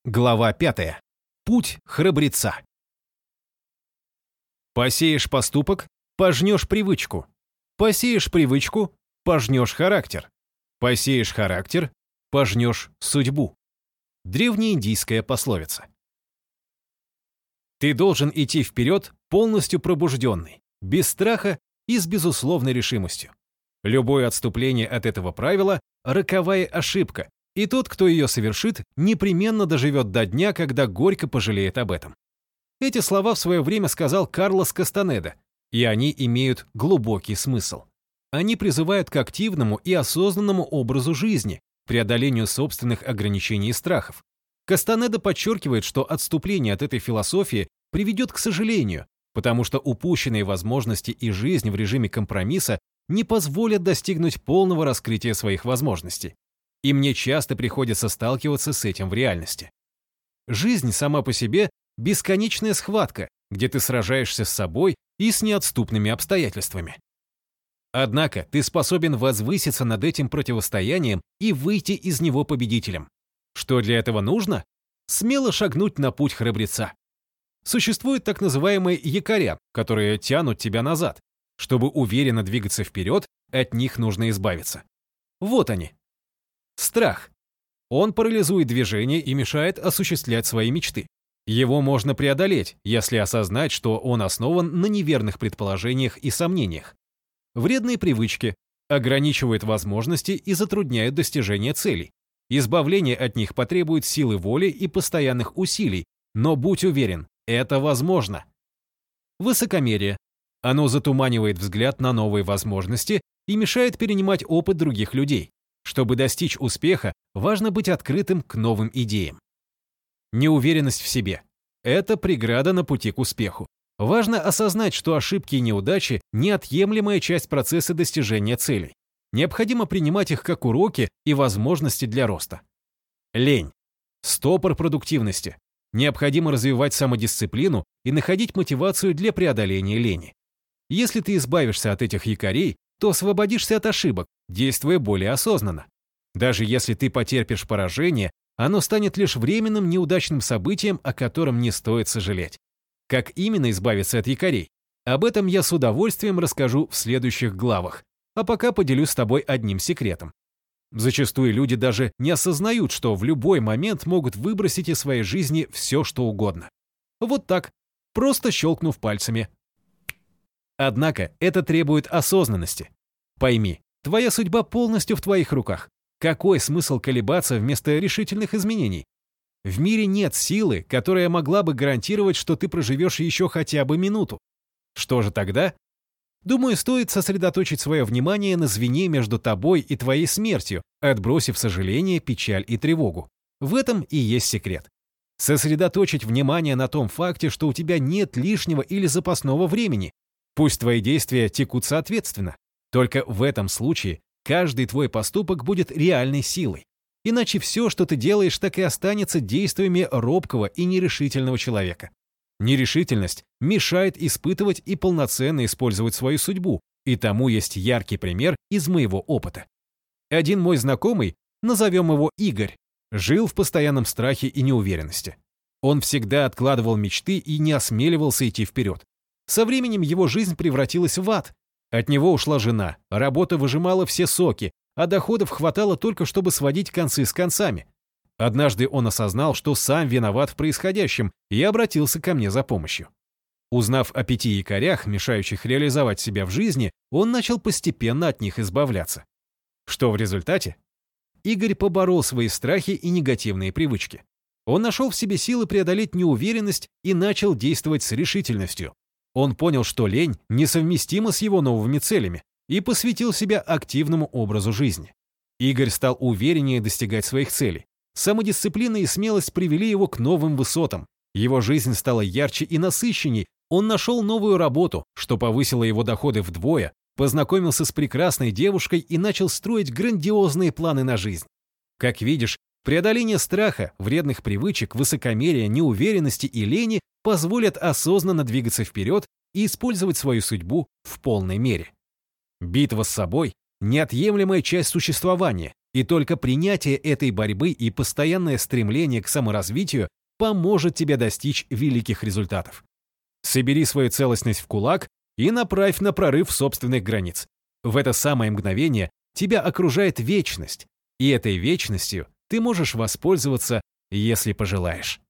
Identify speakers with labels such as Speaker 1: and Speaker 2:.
Speaker 1: Глава 5. Путь храбреца. Посеешь поступок — пожнешь привычку. Посеешь привычку — пожнешь характер. Посеешь характер — пожнешь судьбу. Древнеиндийская пословица. Ты должен идти вперед полностью пробужденный, без страха и с безусловной решимостью. Любое отступление от этого правила — роковая ошибка, и тот, кто ее совершит, непременно доживет до дня, когда горько пожалеет об этом. Эти слова в свое время сказал Карлос Кастанеда, и они имеют глубокий смысл. Они призывают к активному и осознанному образу жизни, преодолению собственных ограничений и страхов. Кастанеда подчеркивает, что отступление от этой философии приведет к сожалению, потому что упущенные возможности и жизнь в режиме компромисса не позволят достигнуть полного раскрытия своих возможностей. И мне часто приходится сталкиваться с этим в реальности. Жизнь сама по себе — бесконечная схватка, где ты сражаешься с собой и с неотступными обстоятельствами. Однако ты способен возвыситься над этим противостоянием и выйти из него победителем. Что для этого нужно? Смело шагнуть на путь храбреца. Существуют так называемые якоря, которые тянут тебя назад. Чтобы уверенно двигаться вперед, от них нужно избавиться. Вот они. Страх. Он парализует движение и мешает осуществлять свои мечты. Его можно преодолеть, если осознать, что он основан на неверных предположениях и сомнениях. Вредные привычки ограничивают возможности и затрудняют достижение целей. Избавление от них потребует силы воли и постоянных усилий, но будь уверен, это возможно. Высокомерие. Оно затуманивает взгляд на новые возможности и мешает перенимать опыт других людей. Чтобы достичь успеха, важно быть открытым к новым идеям. Неуверенность в себе – это преграда на пути к успеху. Важно осознать, что ошибки и неудачи – неотъемлемая часть процесса достижения целей. Необходимо принимать их как уроки и возможности для роста. Лень – стопор продуктивности. Необходимо развивать самодисциплину и находить мотивацию для преодоления лени. Если ты избавишься от этих якорей, то освободишься от ошибок, действуя более осознанно. Даже если ты потерпишь поражение, оно станет лишь временным неудачным событием, о котором не стоит сожалеть. Как именно избавиться от якорей? Об этом я с удовольствием расскажу в следующих главах, а пока поделюсь с тобой одним секретом. Зачастую люди даже не осознают, что в любой момент могут выбросить из своей жизни все, что угодно. Вот так, просто щелкнув пальцами. Однако это требует осознанности. Пойми, твоя судьба полностью в твоих руках. Какой смысл колебаться вместо решительных изменений? В мире нет силы, которая могла бы гарантировать, что ты проживешь еще хотя бы минуту. Что же тогда? Думаю, стоит сосредоточить свое внимание на звене между тобой и твоей смертью, отбросив сожаление, печаль и тревогу. В этом и есть секрет. Сосредоточить внимание на том факте, что у тебя нет лишнего или запасного времени. Пусть твои действия текут соответственно. Только в этом случае каждый твой поступок будет реальной силой. Иначе все, что ты делаешь, так и останется действиями робкого и нерешительного человека. Нерешительность мешает испытывать и полноценно использовать свою судьбу, и тому есть яркий пример из моего опыта. Один мой знакомый, назовем его Игорь, жил в постоянном страхе и неуверенности. Он всегда откладывал мечты и не осмеливался идти вперед. Со временем его жизнь превратилась в ад. От него ушла жена, работа выжимала все соки, а доходов хватало только, чтобы сводить концы с концами. Однажды он осознал, что сам виноват в происходящем, и обратился ко мне за помощью. Узнав о 5 якорях, мешающих реализовать себя в жизни, он начал постепенно от них избавляться. Что в результате? Игорь поборол свои страхи и негативные привычки. Он нашел в себе силы преодолеть неуверенность и начал действовать с решительностью. Он понял, что лень несовместима с его новыми целями, и посвятил себя активному образу жизни. Игорь стал увереннее достигать своих целей. Самодисциплина и смелость привели его к новым высотам. Его жизнь стала ярче и насыщенней. Он нашел новую работу, что повысило его доходы вдвое, познакомился с прекрасной девушкой и начал строить грандиозные планы на жизнь. Как видишь, преодоление страха, вредных привычек, высокомерия, неуверенности и лени позволят осознанно двигаться вперед и использовать свою судьбу в полной мере. Битва с собой – неотъемлемая часть существования, И только принятие этой борьбы и постоянное стремление к саморазвитию поможет тебе достичь великих результатов. Собери свою целостность в кулак и направь на прорыв собственных границ. В это самое мгновение тебя окружает вечность, и этой вечностью ты можешь воспользоваться, если пожелаешь.